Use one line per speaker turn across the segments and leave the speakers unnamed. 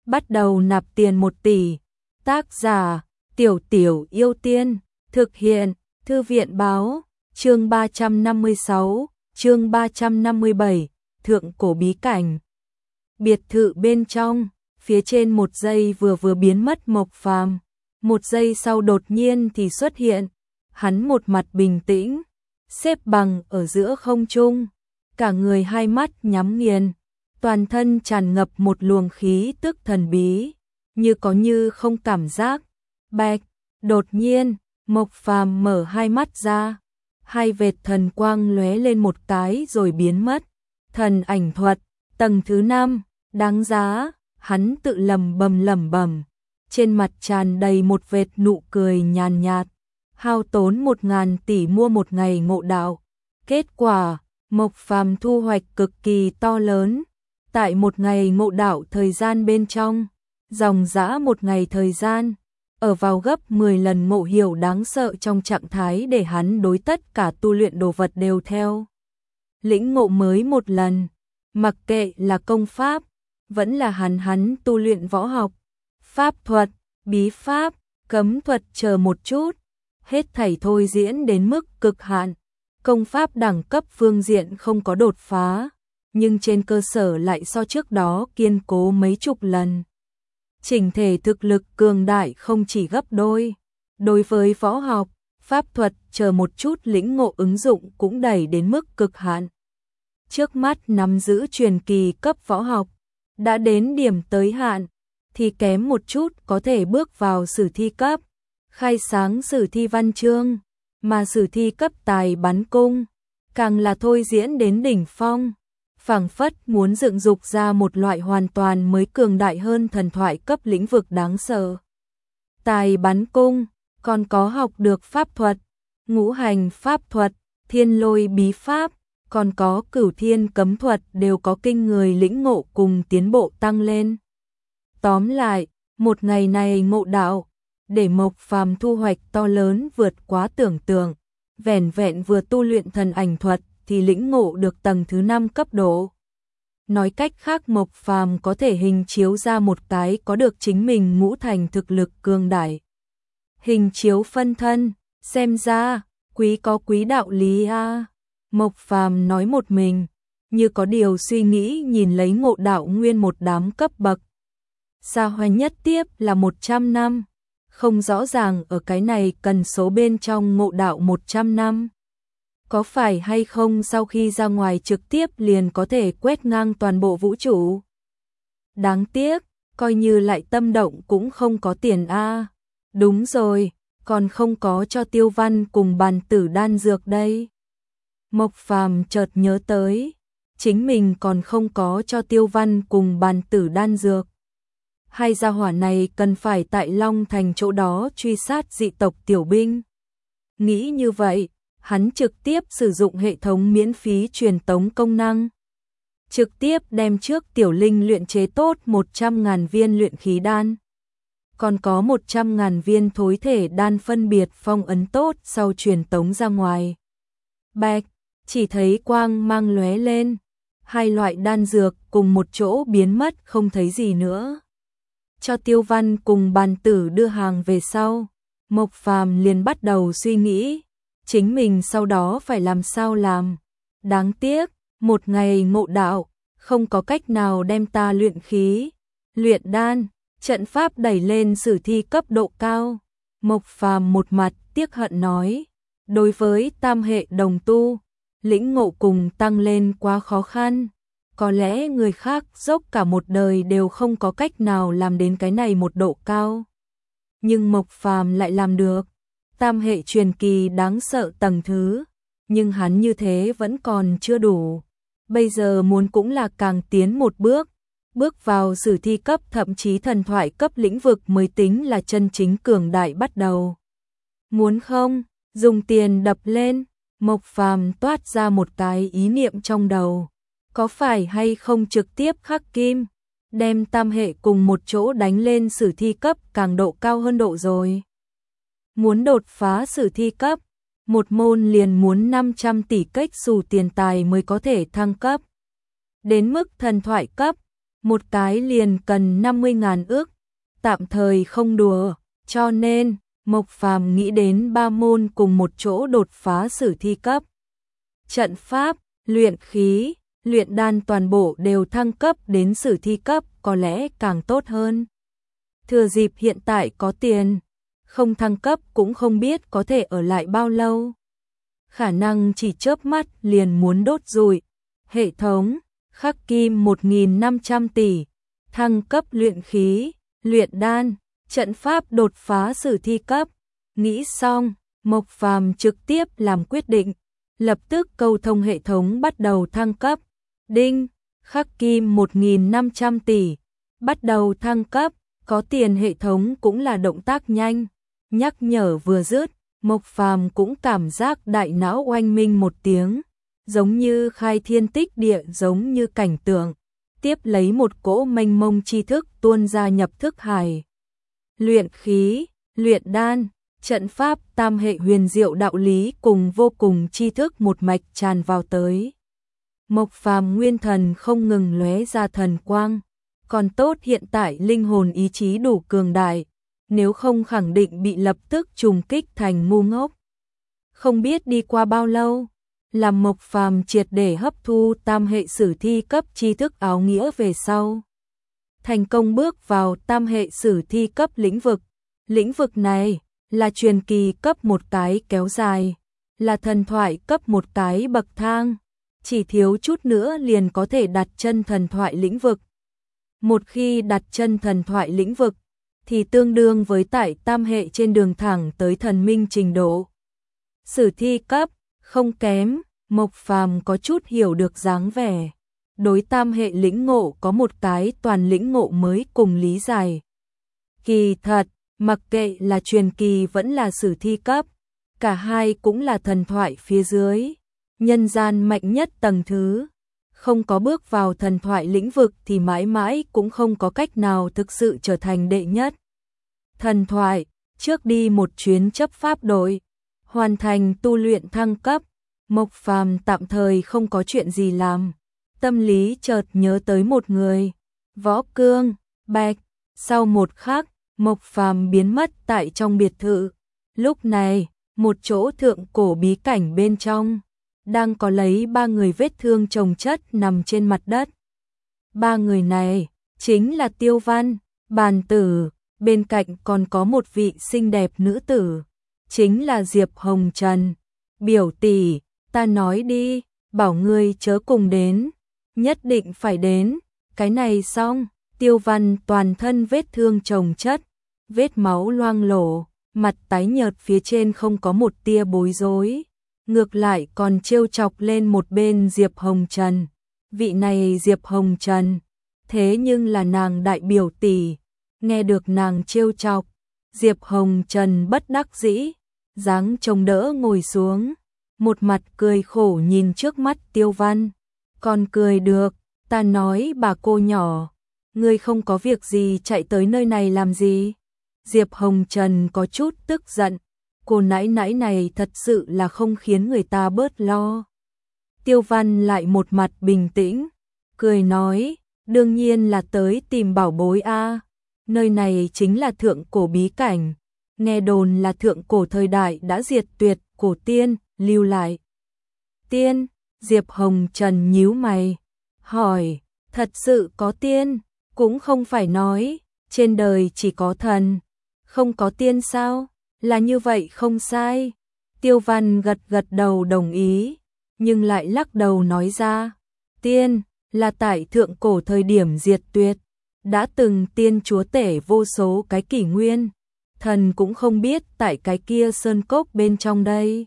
bắt đầu nạp tiền 1 tỷ. Tác giả: Tiểu Tiểu Yêu Tiên. Thực hiện: Thư viện báo. Chương 356, chương 357, Thượng cổ bí cảnh. Biệt thự bên trong, phía trên 1 giây vừa biến mất Mộc Phàm, 1 giây sau đột nhiên thì xuất hiện. Hắn một mặt bình tĩnh, xếp bằng ở giữa không trung, cả người hai mắt nhắm nghiền, toàn thân tràn ngập một luồng khí tức thần bí, như có như không cảm giác. Bạch, đột nhiên, Mộc Phàm mở hai mắt ra, hai vệt thần quang lóe lên một cái rồi biến mất. Thần ảnh thuật, tầng thứ 5, đáng giá, hắn tự lẩm bẩm, trên mặt tràn đầy một vệt nụ cười nhàn nhạt. Hao tốn 1000 tỷ mua 1 ngày ngộ đạo. Kết quả, Mộc Phàm thu hoạch cực kỳ to lớn. Tại 1 ngày ngộ đạo thời gian bên trong, dòng dã 1 ngày thời gian, ở vào gấp 10 lần ngộ hiểu đáng sợ trong trạng thái để hắn đối tất cả tu luyện đồ vật đều theo lĩnh ngộ mới 1 lần, mặc kệ là công pháp, vẫn là hắn tu luyện võ học, pháp thuật, bí pháp, cấm thuật chờ một chút, hết thảy thôi diễn đến mức cực hạn. Công pháp đẳng cấp phương diện không có đột phá, nhưng trên cơ sở lại so trước đó kiên cố mấy chục lần. Chỉnh thể thực lực cường đại không chỉ gấp đôi, đối với võ học, pháp thuật chờ một chút lĩnh ngộ ứng dụng cũng đẩy đến mức cực hạn. Trước mắt nắm giữ truyền kỳ cấp võ học, đã đến điểm tới hạn, thì kém một chút có thể bước vào sử thi cấp, khai sáng sử thi văn chương, mà sử thi cấp tài bắn cung, càng là thôi diễn đến đỉnh phong, phảng phất muốn dựng dục ra một loại hoàn toàn mới cường đại hơn thần thoại cấp lĩnh vực đáng sợ. Tài bắn cung, còn có học được pháp thuật, ngũ hành pháp thuật, thiên lôi bí pháp, còn có cửu thiên cấm thuật đều có kinh người lĩnh ngộ cùng tiến bộ tăng lên. Tóm lại, 1 ngày này ngộ đạo, để Mộc Phàm thu hoạch to lớn vượt quá tưởng tượng, vẻn vẹn vừa tu luyện thần ảnh thuật thì lĩnh ngộ được tầng thứ 5 cấp độ. Nói cách khác Mộc Phàm có thể hình chiếu ra một cái có được chính mình ngũ thành thực lực cường đại. Hình chiếu phân thân, xem ra, quý có quý đạo lý a. Mộc Phàm nói một mình, như có điều suy nghĩ nhìn lấy ngộ đạo nguyên một đám cấp bậc. Xa hoa nhất tiếp là 100 năm. Không rõ ràng ở cái này cần số bên trong ngộ đạo 100 năm. Có phải hay không sau khi ra ngoài trực tiếp liền có thể quét ngang toàn bộ vũ trụ? Đáng tiếc, coi như lại tâm động cũng không có tiền a. Đúng rồi, còn không có cho Tiêu Văn cùng bàn tử đan dược đây. Mộc Phàm chợt nhớ tới, chính mình còn không có cho Tiêu Văn cùng bàn tử đan dược. Hai gia hỏa này cần phải tại Long Thành chỗ đó truy sát dị tộc tiểu binh. Nghĩ như vậy, hắn trực tiếp sử dụng hệ thống miễn phí truyền tống công năng. Trực tiếp đem trước tiểu linh luyện chế tốt 100.000 viên luyện khí đan. Còn có 100.000 viên thối thể đan phân biệt phong ấn tốt sau truyền tống ra ngoài. Bạch, chỉ thấy quang mang lóe lên. Hai loại đan dược cùng một chỗ biến mất không thấy gì nữa. Cho Tiêu Văn cùng bàn tử đưa hàng về sau, Mộc Phàm liền bắt đầu suy nghĩ, chính mình sau đó phải làm sao làm. Đáng tiếc, 1 ngày ngộ đạo, không có cách nào đem ta luyện khí, luyện đan, trận pháp đẩy lên sử thi cấp độ cao. Mộc Phàm một mặt tiếc hận nói, đối với tam hệ đồng tu, lĩnh ngộ cùng tăng lên quá khó khăn. Có lẽ người khác dốc cả một đời đều không có cách nào làm đến cái này một độ cao. Nhưng Mộc Phàm lại làm được. Tam hệ truyền kỳ đáng sợ tầng thứ, nhưng hắn như thế vẫn còn chưa đủ. Bây giờ muốn cũng là càng tiến một bước, bước vào sử thi cấp thậm chí thần thoại cấp lĩnh vực mới tính là chân chính cường đại bắt đầu. Muốn không, dùng tiền đập lên, Mộc Phàm toát ra một cái ý niệm trong đầu. Có phải hay không trực tiếp khắc kim, đem tam hệ cùng một chỗ đánh lên sử thi cấp càng độ cao hơn độ rồi. Muốn đột phá sử thi cấp, một môn liền muốn 500 tỷ cách xù tiền tài mới có thể thăng cấp. Đến mức thần thoại cấp, một cái liền cần 50.000 ức, tạm thời không đùa, cho nên Mộc Phàm nghĩ đến 3 môn cùng một chỗ đột phá sử thi cấp. Trận pháp, luyện khí, luyện đan toàn bộ đều thăng cấp đến sử thi cấp có lẽ càng tốt hơn. Thừa dịp hiện tại có tiền, không thăng cấp cũng không biết có thể ở lại bao lâu. Khả năng chỉ chớp mắt liền muốn đốt rụi. Hệ thống, khắc kim 1.500 tỷ, thăng cấp luyện khí, luyện đan, trận pháp đột phá sử thi cấp. Nghĩ xong, Mộc Phàm trực tiếp làm quyết định, lập tức câu thông hệ thống bắt đầu thăng cấp. Đinh, khắc kim 1.500 tỷ, bắt đầu thăng cấp, có tiền hệ thống cũng là động tác nhanh. Nhắc nhở vừa dứt, Mộc Phàm cũng cảm giác đại não oanh minh một tiếng, giống như khai thiên tích địa, giống như cảnh tượng. Tiếp lấy một cỗ mênh mông tri thức tuôn ra nhập thức hải. Luyện khí, luyện đan, trận pháp, tam hệ huyền diệu đạo lý cùng vô cùng tri thức một mạch tràn vào tới. Mộc Phàm nguyên thần không ngừng lóe ra thần quang, còn tốt hiện tại linh hồn ý chí đủ cường đại, nếu không khẳng định bị lập tức trùng kích thành ngu ngốc. Không biết đi qua bao lâu, làm Mộc Phàm triệt để hấp thu tam hệ sử thi cấp tri thức áo nghĩa về sau, thành công bước vào tam hệ sử thi cấp lĩnh vực. Lĩnh vực này là truyền kỳ cấp một cái kéo dài, là thần thoại cấp một cái bậc thang, chỉ thiếu chút nữa liền có thể đặt chân thần thoại lĩnh vực. Một khi đặt chân thần thoại lĩnh vực, thì tương đương với tại tam hệ trên đường thẳng tới thần minh trình độ. Sử thi cấp, không kém, Mộc Phàm có chút hiểu được dáng vẻ. Đối tam hệ lĩnh ngộ có một cái toàn lĩnh ngộ mới cùng lý giải. Kỳ thật, mặc kệ là truyền kỳ vẫn là sử thi cấp, cả hai cũng là thần thoại phía dưới, nhân gian mạnh nhất tầng thứ. Không có bước vào thần thoại lĩnh vực thì mãi mãi cũng không có cách nào thực sự trở thành đệ nhất. Thần thoại, trước đi một chuyến chấp pháp đội, hoàn thành tu luyện thăng cấp, Mộc Phàm tạm thời không có chuyện gì làm. Tâm lý chợt nhớ tới một người, Võ Cương, Bạch. Sau một khắc, Mộc Phàm biến mất tại trong biệt thự. Lúc này, một chỗ thượng cổ bí cảnh bên trong, đang có lấy 3 người vết thương chồng chất nằm trên mặt đất. 3 người này chính là Tiêu Văn, Bàn Tử, bên cạnh còn có một vị xinh đẹp nữ tử, chính là Diệp Hồng Trần. Biểu tỷ, ta nói đi, bảo ngươi chớ cùng đến, nhất định phải đến. Cái này xong, Tiêu Văn toàn thân vết thương chồng chất, vết máu loang lổ, mặt tái nhợt, phía trên không có một tia bối rối, ngược lại còn trêu chọc lên một bên Diệp Hồng Trần. Vị này Diệp Hồng Trần, thế nhưng là nàng đại biểu tỷ. Nghe được nàng trêu chọc, Diệp Hồng Trần bất đắc dĩ, dáng chống đỡ ngồi xuống, một mặt cười khổ nhìn trước mắt Tiêu Văn. Còn cười được, ta nói bà cô nhỏ, ngươi không có việc gì chạy tới nơi này làm gì? Diệp Hồng Trần có chút tức giận, cô nãi nãi này thật sự là không khiến người ta bớt lo. Tiêu Văn lại một mặt bình tĩnh, cười nói, đương nhiên là tới tìm bảo bối a. Nơi này chính là thượng cổ bí cảnh, nghe đồn là thượng cổ thời đại đã diệt tuyệt cổ tiên, lưu lại. Tiên, Diệp Hồng Trần nhíu mày, hỏi, thật sự có tiên? Cũng không phải nói, trên đời chỉ có thần, không có tiên sao? Là như vậy không sai. Tiêu Văn gật gật đầu đồng ý, nhưng lại lắc đầu nói ra, tiên, là tại thượng cổ thời điểm diệt tuyệt, đã từng tiên chúa tể vô số cái kỷ nguyên, thần cũng không biết tại cái kia sơn cốc bên trong đây.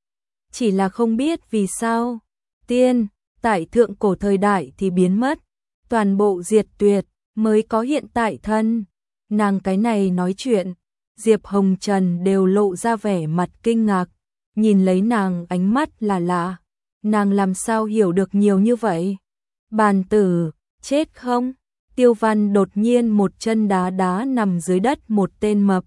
Chỉ là không biết vì sao, tiên, tại thượng cổ thời đại thì biến mất, toàn bộ diệt tuyệt, mới có hiện tại thân. Nàng cái này nói chuyện, Diệp Hồng Trần đều lộ ra vẻ mặt kinh ngạc, nhìn lấy nàng ánh mắt là lạ, nàng làm sao hiểu được nhiều như vậy? Bàn Tử, chết không? Tiêu Văn đột nhiên một chân đá đá nằm dưới đất một tên mập.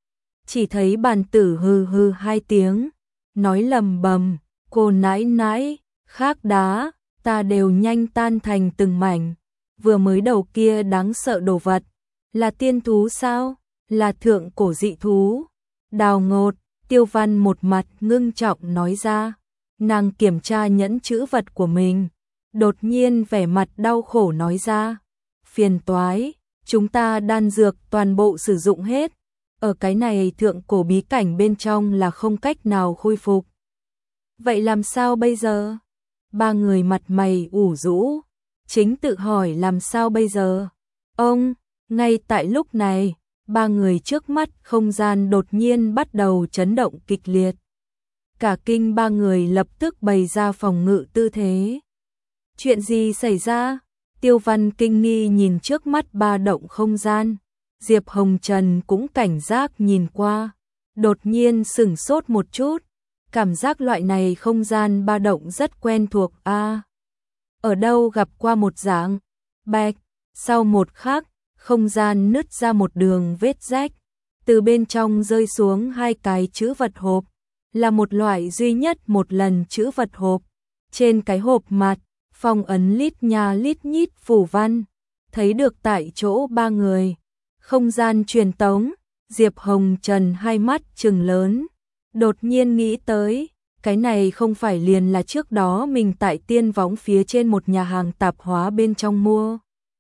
Chỉ thấy Bàn Tử hừ hừ 2 tiếng, nói lầm bầm, cô nãi nãi, khác đá, ta đều nhanh tan thành từng mảnh. vừa mới đầu kia đáng sợ đồ vật, là tiên thú sao? Là thượng cổ dị thú? Đào Ngột, Tiêu Văn một mặt ngưng trọng nói ra. Nàng kiểm tra nhẫn chữ vật của mình, đột nhiên vẻ mặt đau khổ nói ra. Phiền toái, chúng ta đan dược toàn bộ sử dụng hết. Ở cái này thượng cổ bí cảnh bên trong là không cách nào khôi phục. Vậy làm sao bây giờ? Ba người mặt mày ủ rũ, chính tự hỏi làm sao bây giờ. Ông, ngay tại lúc này, ba người trước mắt không gian đột nhiên bắt đầu chấn động kịch liệt. Cả kinh ba người lập tức bày ra phòng ngự tư thế. Chuyện gì xảy ra? Tiêu Văn kinh nghi nhìn trước mắt ba động không gian. Diệp Hồng Trần cũng cảnh giác nhìn qua. Đột nhiên sửng sốt một chút. Cảm giác loại này không gian ba động rất quen thuộc a. Ở đâu gặp qua một dạng? Bạch, sau một khắc, không gian nứt ra một đường vết rách. Từ bên trong rơi xuống hai cái chữ vật hộp. Là một loại duy nhất một lần chữ vật hộp. Trên cái hộp mặt, phong ấn lít nha lít nhít phù văn. Thấy được tại chỗ ba người. Không gian truyền tống, Diệp Hồng Trần hai mắt trừng lớn. Đột nhiên nghĩ tới, cái này không phải liền là trước đó mình tại tiên võng phía trên một nhà hàng tạp hóa bên trong mua.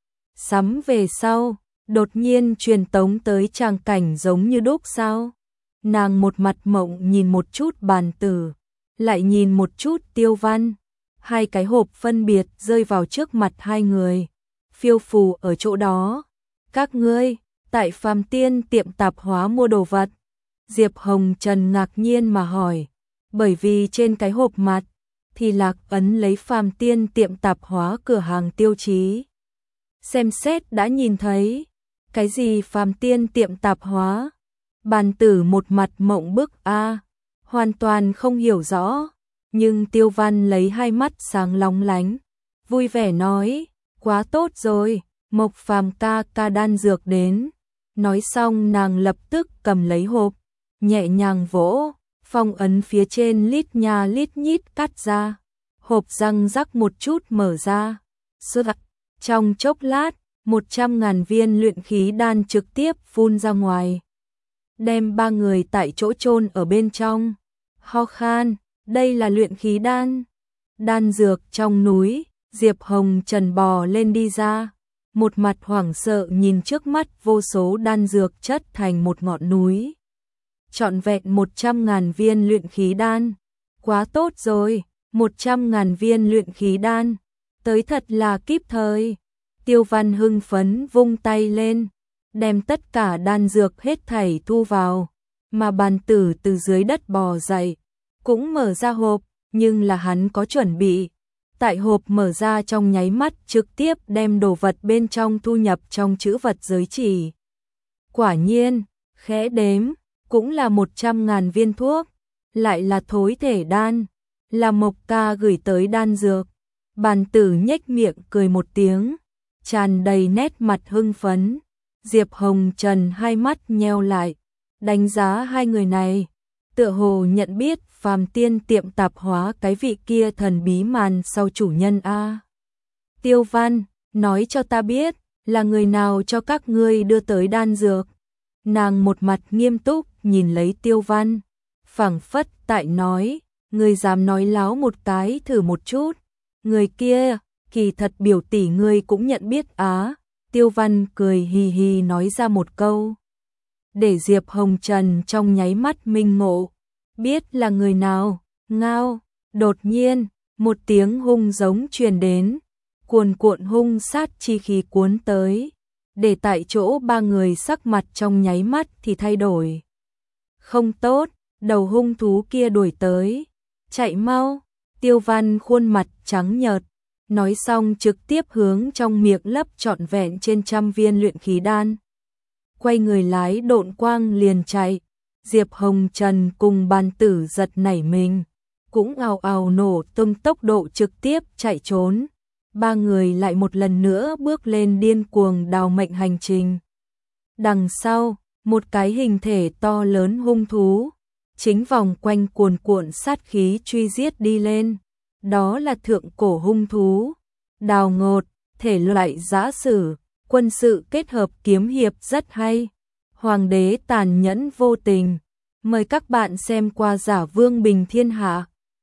Sắm về sau, đột nhiên truyền tống tới tràng cảnh giống như đúc sao. Nàng một mặt mộng nhìn một chút Bàn Tử, lại nhìn một chút Tiêu Văn. Hai cái hộp phân biệt rơi vào trước mặt hai người. Phiêu phù ở chỗ đó. Các ngươi, tại Phàm Tiên tiệm tạp hóa mua đồ vật. Diệp Hồng Trần ngạc nhiên mà hỏi. Bởi vì trên cái hộp mặt, thì lạc ấn lấy Phàm Tiên tiệm tạp hóa cửa hàng tiêu chí. Xem xét đã nhìn thấy. Cái gì Phàm Tiên tiệm tạp hóa? Bàn Tử một mặt mộng bức a, hoàn toàn không hiểu rõ. Nhưng Tiêu Văn lấy hai mắt sáng lóng lánh, vui vẻ nói, quá tốt rồi, Mộc Phàm ca ca đan dược đến. Nói xong nàng lập tức cầm lấy hộp, nhẹ nhàng vỗ, phong ấn phía trên lít nha lít nhít cắt ra. Hộp răng rắc một chút mở ra. Trong chốc lát, 100.000 viên luyện khí đan trực tiếp phun ra ngoài. Đem ba người tại chỗ chôn ở bên trong. Ho khan, đây là luyện khí đan. Đan dược trong núi, Diệp Hồng Trần bò lên đi ra. Một mặt hoảng sợ nhìn trước mắt vô số đan dược chất thành một ngọn núi. Trọn vẹn 100.000 viên luyện khí đan. Quá tốt rồi, 100.000 viên luyện khí đan. Tới thật là kíp thời. Tiêu Văn hưng phấn vung tay lên, đem tất cả đan dược hết thảy thu vào, mà Bàn Tử từ dưới đất bò dậy, cũng mở ra hộp, nhưng là hắn có chuẩn bị. Tại hộp mở ra trong nháy mắt trực tiếp đem đồ vật bên trong thu nhập trong chữ vật giới chỉ. Quả nhiên, khẽ đếm, cũng là 100.000 viên thuốc, lại là thối thể đan, là Mộc ca gửi tới đan dược. Bàn Tử nhếch miệng cười một tiếng, tràn đầy nét mặt hưng phấn. Diệp Hồng Trần hai mắt nheo lại, đánh giá hai người này, tựa hồ nhận biết Phàm Tiên tiệm tạp hóa cái vị kia thần bí màn sau chủ nhân a. Tiêu Văn, nói cho ta biết, là người nào cho các ngươi đưa tới đan dược? Nàng một mặt nghiêm túc nhìn lấy Tiêu Văn, phảng phất tại nói, ngươi dám nói láo một cái thử một chút. Người kia, kỳ thật biểu tỷ ngươi cũng nhận biết á. Tiêu Văn cười hì hì nói ra một câu. Để Diệp Hồng Trần trong nháy mắt minh ngộ. Biết là người nào, ngao. Đột nhiên, một tiếng hung giống truyền đến. Cuồn cuộn hung sát chi khí cuốn tới. Để tại chỗ ba người sắc mặt trong nháy mắt thì thay đổi. Không tốt, đầu hung thú kia đuổi tới. Chạy mau, Tiêu Văn khuôn mặt trắng nhợt. Nói xong trực tiếp hướng trong miệng lấp trọn vẹn trên 100 viên luyện khí đan. Quay người lái độn quang liền chạy. Diệp Hồng Trần cùng Bàn Tử giật nảy mình, cũng ào ào nổ tung tốc độ trực tiếp chạy trốn. Ba người lại một lần nữa bước lên điên cuồng đào mệnh hành trình. Đằng sau, một cái hình thể to lớn hung thú, chính vòng quanh cuồn cuộn sát khí truy giết đi lên. Đó là thượng cổ hung thú, Đào Ngột, thể loại giã sử, quân sự kết hợp kiếm hiệp rất hay. Hoàng đế tàn nhẫn vô tình. Mời các bạn xem qua Giả Vương Bình Thiên Hạ.